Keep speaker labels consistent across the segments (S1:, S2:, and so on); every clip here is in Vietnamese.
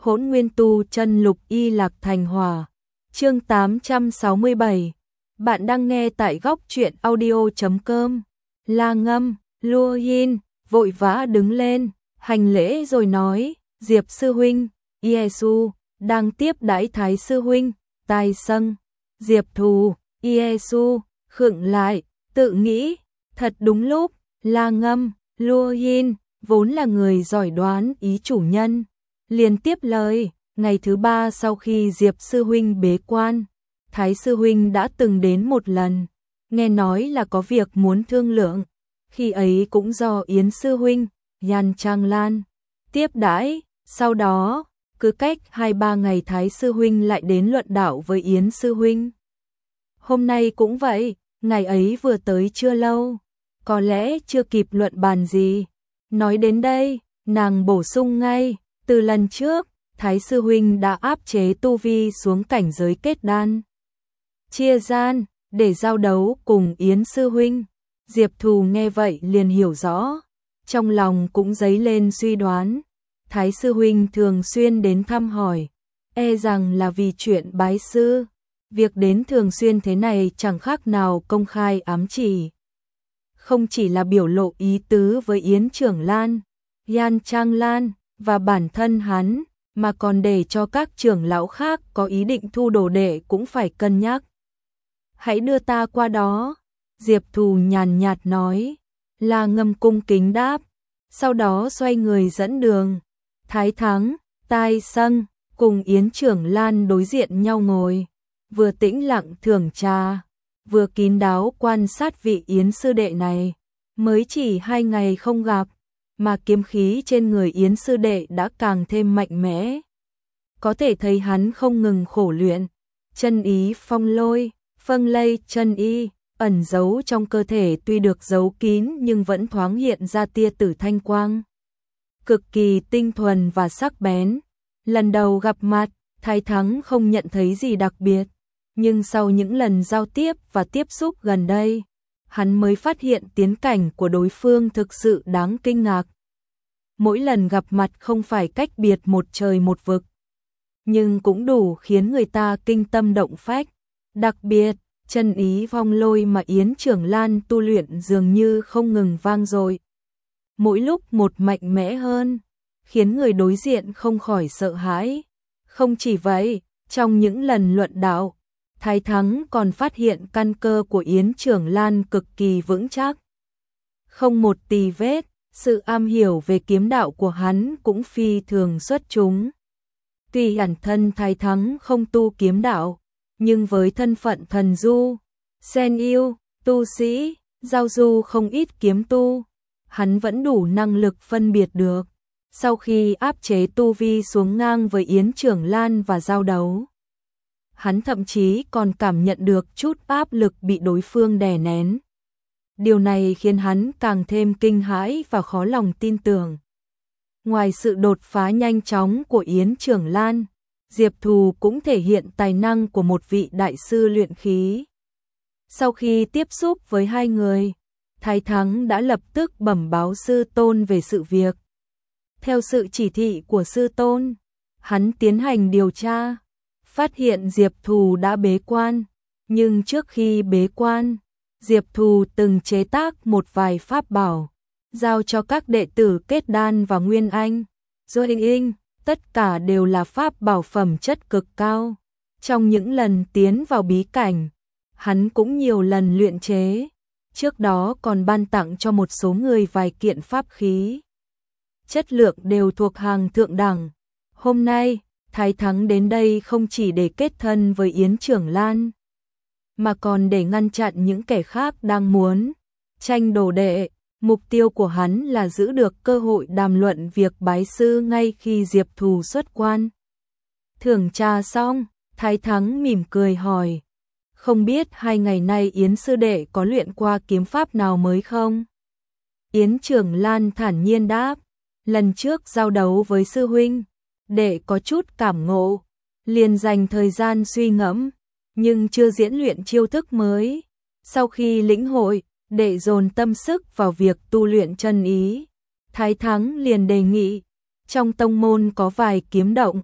S1: Hỗn Nguyên Tu Chân Lục Y Lạc Thành Hỏa. Chương 867. Bạn đang nghe tại góc truyện audio.com. La Ngâm, Lua Yin vội vã đứng lên, hành lễ rồi nói: "Diệp sư huynh, Yesu đang tiếp đãi Thái sư huynh." Tai Sâng, Diệp Thù, Yesu khựng lại, tự nghĩ, thật đúng lúc, La Ngâm, Lua Yin vốn là người giỏi đoán ý chủ nhân, liền tiếp lời: "Ngày thứ 3 sau khi Diệp sư huynh bế quan, Thái sư huynh đã từng đến một lần, nghe nói là có việc muốn thương lượng, khi ấy cũng do Yến sư huynh, Yan Trang Lan tiếp đãi, sau đó cứ cách 2-3 ngày Thái sư huynh lại đến luận đạo với Yến sư huynh. Hôm nay cũng vậy, ngày ấy vừa tới chưa lâu, có lẽ chưa kịp luận bàn gì." Nói đến đây, nàng bổ sung ngay: "Từ lần trước, Thái sư huynh đã áp chế tu vi xuống cảnh giới kết đan, chia gian để giao đấu cùng Yến sư huynh." Diệp Thù nghe vậy liền hiểu rõ, trong lòng cũng dấy lên suy đoán, Thái sư huynh thường xuyên đến thăm hỏi, e rằng là vì chuyện bái sư, việc đến thường xuyên thế này chẳng khác nào công khai ám chỉ. Không chỉ là biểu lộ ý tứ với Yến Trưởng Lan, Yan Trang Lan và bản thân hắn, mà còn để cho các trưởng lão khác có ý định thu đồ đệ cũng phải cân nhắc. "Hãy đưa ta qua đó." Diệp Thù nhàn nhạt nói. La Ngâm cung kính đáp, sau đó xoay người dẫn đường. Thái Thắng, Tai Sâng cùng Yến Trưởng Lan đối diện nhau ngồi, vừa tĩnh lặng thưởng trà, vừa kín đáo quan sát vị Yến sư đệ này. Mới chỉ 2 ngày không gặp, mà kiếm khí trên người Yến sư đệ đã càng thêm mạnh mẽ. Có thể thấy hắn không ngừng khổ luyện, chân ý phong lôi, phân lây chân y, ẩn giấu trong cơ thể tuy được giấu kín nhưng vẫn thoáng hiện ra tia tử thanh quang, cực kỳ tinh thuần và sắc bén. Lần đầu gặp mặt, Thái Thắng không nhận thấy gì đặc biệt, nhưng sau những lần giao tiếp và tiếp xúc gần đây, hắn mới phát hiện tiến cảnh của đối phương thực sự đáng kinh ngạc. Mỗi lần gặp mặt không phải cách biệt một trời một vực, nhưng cũng đủ khiến người ta kinh tâm động phách. Đặc biệt, chân ý phong lôi mà Yến Trưởng Lan tu luyện dường như không ngừng vang dội, mỗi lúc một mạnh mẽ hơn, khiến người đối diện không khỏi sợ hãi. Không chỉ vậy, trong những lần luận đạo, Thái Thắng còn phát hiện căn cơ của Yến Trưởng Lan cực kỳ vững chắc, không một tì vết, sự am hiểu về kiếm đạo của hắn cũng phi thường xuất chúng. Tuy bản thân Thái Thắng không tu kiếm đạo, nhưng với thân phận thần du, sen yêu, tu sĩ, giao du không ít kiếm tu, hắn vẫn đủ năng lực phân biệt được. Sau khi áp chế tu vi xuống ngang với Yến Trưởng Lan và giao đấu, hắn thậm chí còn cảm nhận được chút áp lực bị đối phương đè nén. Điều này khiến hắn càng thêm kinh hãi và khó lòng tin tưởng. Ngoài sự đột phá nhanh chóng của Yến Trưởng Lan, Diệp Thù cũng thể hiện tài năng của một vị đại sư luyện khí. Sau khi tiếp xúc với hai người, Thái Thắng đã lập tức bẩm báo sư tôn về sự việc. Theo sự chỉ thị của sư tôn, hắn tiến hành điều tra, phát hiện Diệp Thù đã bế quan, nhưng trước khi bế quan, Diệp Thù từng chế tác một vài pháp bảo, giao cho các đệ tử kết đan và Nguyên Anh, Join, tất cả đều là pháp bảo phẩm chất cực cao. Trong những lần tiến vào bí cảnh, hắn cũng nhiều lần luyện chế, trước đó còn ban tặng cho một số người vài kiện pháp khí. Chất lượng đều thuộc hàng thượng đẳng. Hôm nay, Thái Thắng đến đây không chỉ để kết thân với Yến Trưởng Lan, mà còn để ngăn chặn những kẻ khác đang muốn tranh đồ đệ. Mục tiêu của hắn là giữ được cơ hội đàm luận việc bái sư ngay khi Diệp Thù xuất quan. Thưởng trà xong, Thái Thắng mỉm cười hỏi: "Không biết 2 ngày nay Yến sư đệ có luyện qua kiếm pháp nào mới không?" Yến Trưởng Lan thản nhiên đáp: "Lần trước giao đấu với sư huynh, đệ có chút cảm ngộ, liền dành thời gian suy ngẫm, nhưng chưa diễn luyện chiêu thức mới. Sau khi lĩnh hội, đệ dồn tâm sức vào việc tu luyện chân ý." Thái Thắng liền đề nghị, trong tông môn có vài kiếm động,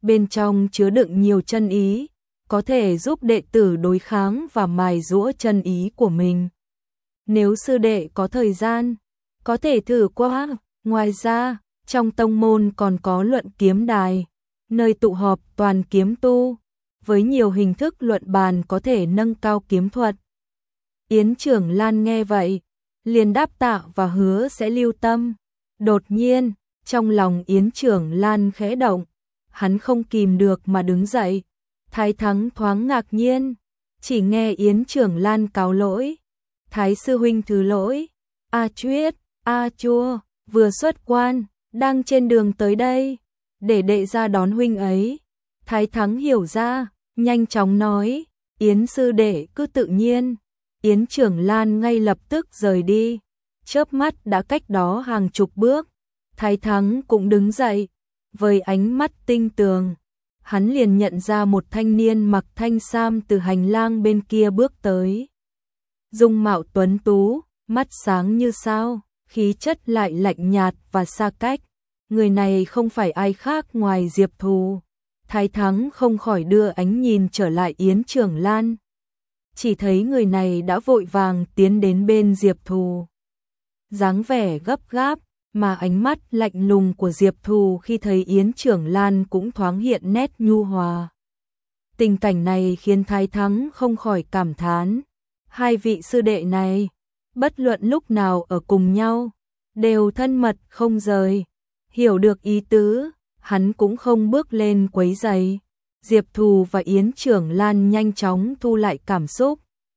S1: bên trong chứa đựng nhiều chân ý, có thể giúp đệ tử đối kháng và mài giũa chân ý của mình. Nếu sư đệ có thời gian, có thể thử qua. Ngoài ra, trong tông môn còn có luận kiếm đài, nơi tụ họp toàn kiếm tu, với nhiều hình thức luận bàn có thể nâng cao kiếm thuật. Yến Trưởng Lan nghe vậy, liền đáp tạ và hứa sẽ lưu tâm. Đột nhiên, trong lòng Yến Trưởng Lan khẽ động, hắn không kìm được mà đứng dậy. Thái Thắng thoáng ngạc nhiên, chỉ nghe Yến Trưởng Lan cáo lỗi. Thái sư huynh thứ lỗi, A Chuyết, A Chua, vừa xuất quan, đang trên đường tới đây, để đệ ra đón huynh ấy. Thái Thắng hiểu ra, nhanh chóng nói, Yến sư đệ cứ tự nhiên. Yến Trưởng Lan ngay lập tức rời đi, chớp mắt đã cách đó hàng chục bước. Thái Thắng cũng đứng dậy, với ánh mắt tinh tường, hắn liền nhận ra một thanh niên mặc thanh sam từ hành lang bên kia bước tới. Dung mạo tuấn tú, mắt sáng như sao, khí chất lại lạnh nhạt và xa cách. Người này không phải ai khác ngoài Diệp Thù. Thái Thắng không khỏi đưa ánh nhìn trở lại Yến Trưởng Lan. Chỉ thấy người này đã vội vàng tiến đến bên Diệp Thù. Dáng vẻ gấp gáp, mà ánh mắt lạnh lùng của Diệp Thù khi thấy Yến Trưởng Lan cũng thoáng hiện nét nhu hòa. Tình cảnh này khiến Thái Thắng không khỏi cảm thán. Hai vị sư đệ này, bất luận lúc nào ở cùng nhau, đều thân mật không rời. Hiểu được ý tứ, hắn cũng không bước lên quấy rầy. Diệp Thù và Yến Trưởng Lan nhanh chóng thu lại cảm xúc.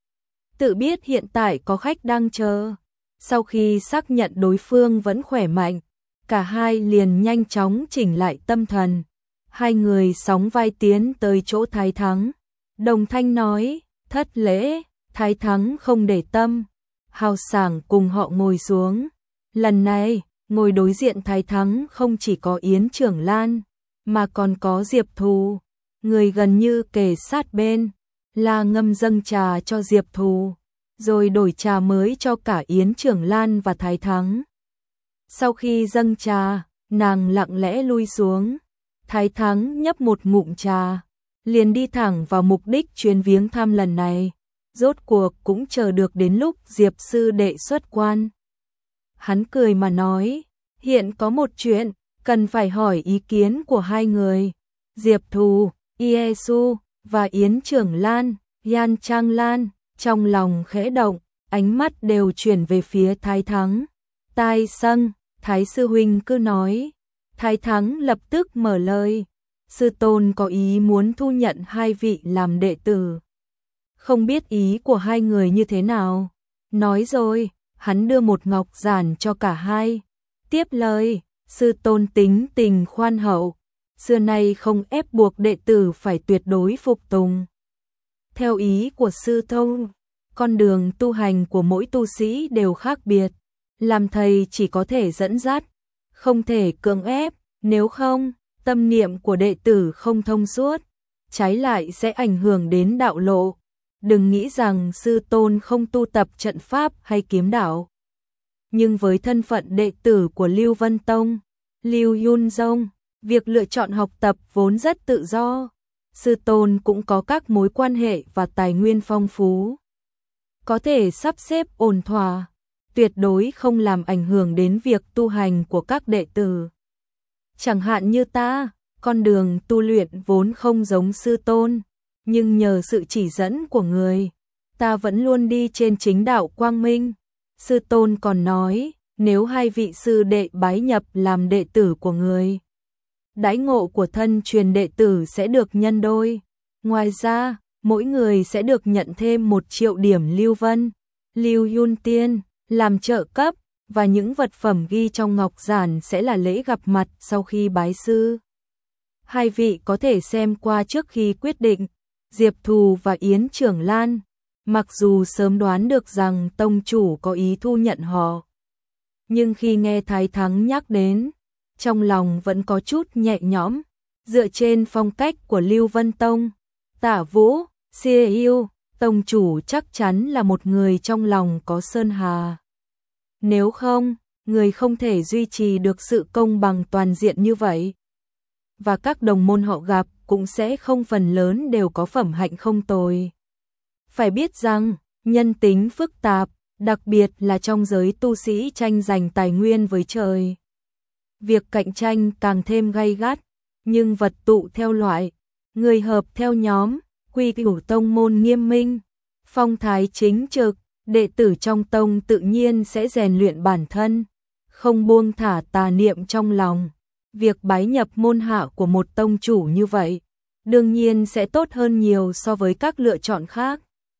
S1: Tự biết hiện tại có khách đang chờ. Sau khi xác nhận đối phương vẫn khỏe mạnh, cả hai liền nhanh chóng chỉnh lại tâm thần. Hai người sóng vai tiến tới chỗ Thái Thắng. Đồng thanh nói, thất lễ. Thái Thắng không để tâm, hào sảng cùng họ ngồi xuống. Lần này, ngồi đối diện Thái Thắng không chỉ có Yến Trưởng Lan, mà còn có Diệp Thù, người gần như kề sát bên. La Ngâm dâng trà cho Diệp Thù, rồi đổi trà mới cho cả Yến Trưởng Lan và Thái Thắng. Sau khi dâng trà, nàng lặng lẽ lui xuống. Thái Thắng nhấp một ngụm trà, liền đi thẳng vào mục đích chuyến viếng thăm lần này. Rốt cuộc cũng chờ được đến lúc Diệp sư đệ xuất quan. Hắn cười mà nói, hiện có một chuyện, cần phải hỏi ý kiến của hai người. Diệp Thù, Iesu và Yến Trưởng Lan, Yan Trang Lan, trong lòng khẽ động, ánh mắt đều chuyển về phía Thái Thắng. Tai Sâng, Thái sư huynh cứ nói. Thái Thắng lập tức mở lời, sư tôn có ý muốn thu nhận hai vị làm đệ tử. Không biết ý của hai người như thế nào. Nói rồi, hắn đưa một ngọc giản cho cả hai. Tiếp lời, sư tôn tính tình khoan hậu, xưa nay không ép buộc đệ tử phải tuyệt đối phục tùng. Theo ý của sư thông, con đường tu hành của mỗi tu sĩ đều khác biệt. Làm thầy chỉ có thể dẫn dắt, không thể cưỡng ép, nếu không, tâm niệm của đệ tử không thông suốt, trái lại sẽ ảnh hưởng đến đạo lộ. Đừng nghĩ rằng sư tôn không tu tập trận pháp hay kiếm đạo. Nhưng với thân phận đệ tử của Lưu Vân Tông, Lưu Yun Dông, việc lựa chọn học tập vốn rất tự do. Sư tôn cũng có các mối quan hệ và tài nguyên phong phú, có thể sắp xếp ổn thỏa, tuyệt đối không làm ảnh hưởng đến việc tu hành của các đệ tử. Chẳng hạn như ta, con đường tu luyện vốn không giống sư tôn, nhưng nhờ sự chỉ dẫn của người, ta vẫn luôn đi trên chính đạo quang minh. Sư tôn còn nói, nếu hai vị sư đệ bái nhập làm đệ tử của người, đãi ngộ của thân truyền đệ tử sẽ được nhân đôi. Ngoài ra, mỗi người sẽ được nhận thêm 1 triệu điểm Lưu Vân, Lưu Yun Tiên, làm trợ cấp, và những vật phẩm ghi trong ngọc giản sẽ là lễ gặp mặt sau khi bái sư. Hai vị có thể xem qua trước khi quyết định. Diệp Thù và Yến Trưởng Lan, mặc dù sớm đoán được rằng tông chủ có ý thu nhận họ, nhưng khi nghe Thái Thắng nhắc đến, trong lòng vẫn có chút nhẹ nhõm. Dựa trên phong cách của Lưu Vân Tông, Tả Vũ, Xie Yêu, tông chủ chắc chắn là một người trong lòng có sơn hà. Nếu không, người không thể duy trì được sự công bằng toàn diện như vậy. và các đồng môn họ gặp cũng sẽ không phần lớn đều có phẩm hạnh không tồi. Phải biết rằng, nhân tính phức tạp, đặc biệt là trong giới tu sĩ tranh giành tài nguyên với trời. Việc cạnh tranh càng thêm gay gắt, nhưng vật tụ theo loại, người hợp theo nhóm, quy củ tông môn nghiêm minh, phong thái chính trực, đệ tử trong tông tự nhiên sẽ rèn luyện bản thân, không buông thả tà niệm trong lòng. Việc bái nhập môn hạ của một tông chủ như vậy, đương nhiên sẽ tốt hơn nhiều so với các lựa chọn khác.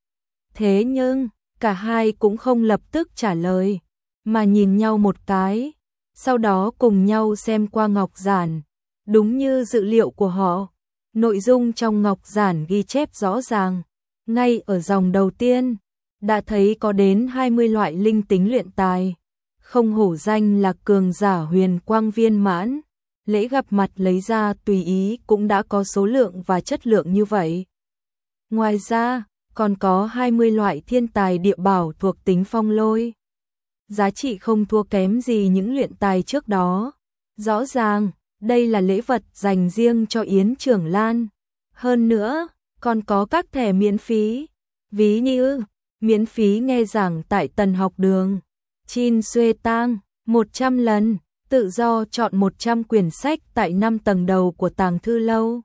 S1: Thế nhưng, cả hai cũng không lập tức trả lời, mà nhìn nhau một cái, sau đó cùng nhau xem qua ngọc giản. Đúng như dự liệu của họ, nội dung trong ngọc giản ghi chép rõ ràng, ngay ở dòng đầu tiên, đã thấy có đến 20 loại linh tính luyện tài, không hổ danh là cường giả huyền quang viên mãn. Lễ gặp mặt lấy ra tùy ý cũng đã có số lượng và chất lượng như vậy. Ngoài ra, còn có 20 loại thiên tài địa bảo thuộc tính phong lôi. Giá trị không thua kém gì những luyện tài trước đó. Rõ ràng, đây là lễ vật dành riêng cho Yến Trưởng Lan. Hơn nữa, còn có các thẻ miễn phí. Ví như, miễn phí nghe giảng tại Tần học đường, Chin Xuê Tang, 100 lần. Tự do chọn 100 quyển sách tại 5 tầng đầu của tàng thư lâu.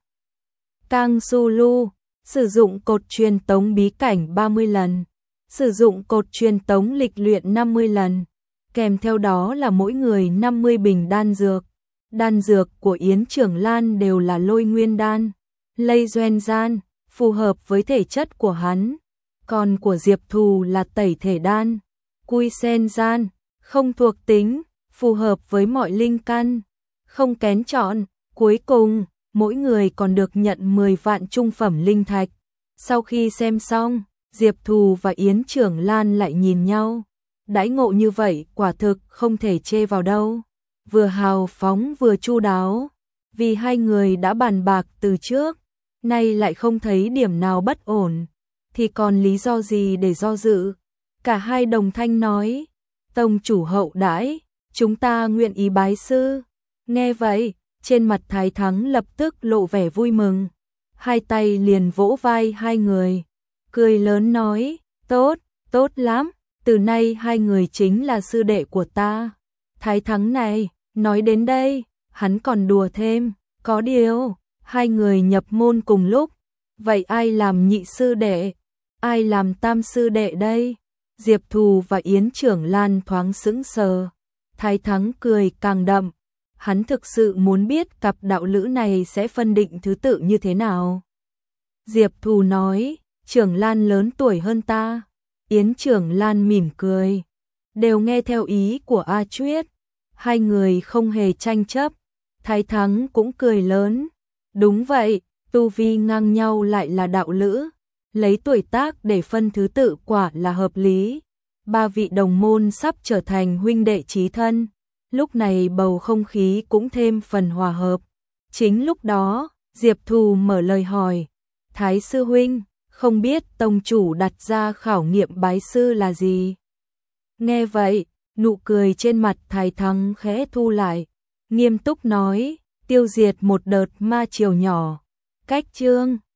S1: Kang Sulu, sử dụng cột truyền tống bí cảnh 30 lần, sử dụng cột truyền tống lịch luyện 50 lần, kèm theo đó là mỗi người 50 bình đan dược. Đan dược của Yến Trưởng Lan đều là lôi nguyên đan, lây doen gian, phù hợp với thể chất của hắn, còn của Diệp Thù là tẩy thể đan, cui sen gian, không thuộc tính, phù hợp với mọi linh căn, không kén chọn. Cuối cùng, mỗi người còn được nhận 10 vạn trung phẩm linh thạch. Sau khi xem xong, Diệp Thù và Yến Trưởng Lan lại nhìn nhau. Đãi ngộ như vậy quả thực không thể chê vào đâu. Vừa hào phóng vừa chu đáo. Vì hai người đã bàn bạc từ trước, nay lại không thấy điểm nào bất ổn, thì còn lý do gì để do dự. Cả hai đồng thanh nói, tông chủ hậu đãi, chúng ta nguyện ý bái sư. Nghe vậy, trên mặt Thái Thắng lập tức lộ vẻ vui mừng. Hai tay liền vỗ vai hai người, cười lớn nói, tốt, tốt lắm, từ nay hai người chính là sư đệ của ta. Thái Thắng này, nói đến đây, hắn còn đùa thêm, có điều, hai người nhập môn cùng lúc, vậy ai làm nhị sư đệ, ai làm tam sư đệ đây? Diệp Thù và Yến Trưởng Lan thoáng sững sờ. Thái Thắng cười càng đậm, hắn thực sự muốn biết cặp đạo lữ này sẽ phân định thứ tự như thế nào. Diệp Thù nói, Trưởng Lan lớn tuổi hơn ta. Yến Trưởng Lan mỉm cười, đều nghe theo ý của A Chuyết. Hai người không hề tranh chấp. Thái Thắng cũng cười lớn, đúng vậy, tu vi ngang nhau lại là đạo lữ, lấy tuổi tác để phân thứ tự quả là hợp lý. Ba vị đồng môn sắp trở thành huynh đệ chí thân, lúc này bầu không khí cũng thêm phần hòa hợp. Chính lúc đó, Diệp Thù mở lời hỏi, Thái sư huynh, không biết tông chủ đặt ra khảo nghiệm bái sư là gì? Nghe vậy, nụ cười trên mặt Thái Thắng khẽ thu lại, nghiêm túc nói, tiêu diệt một đợt ma triều nhỏ. Cách chương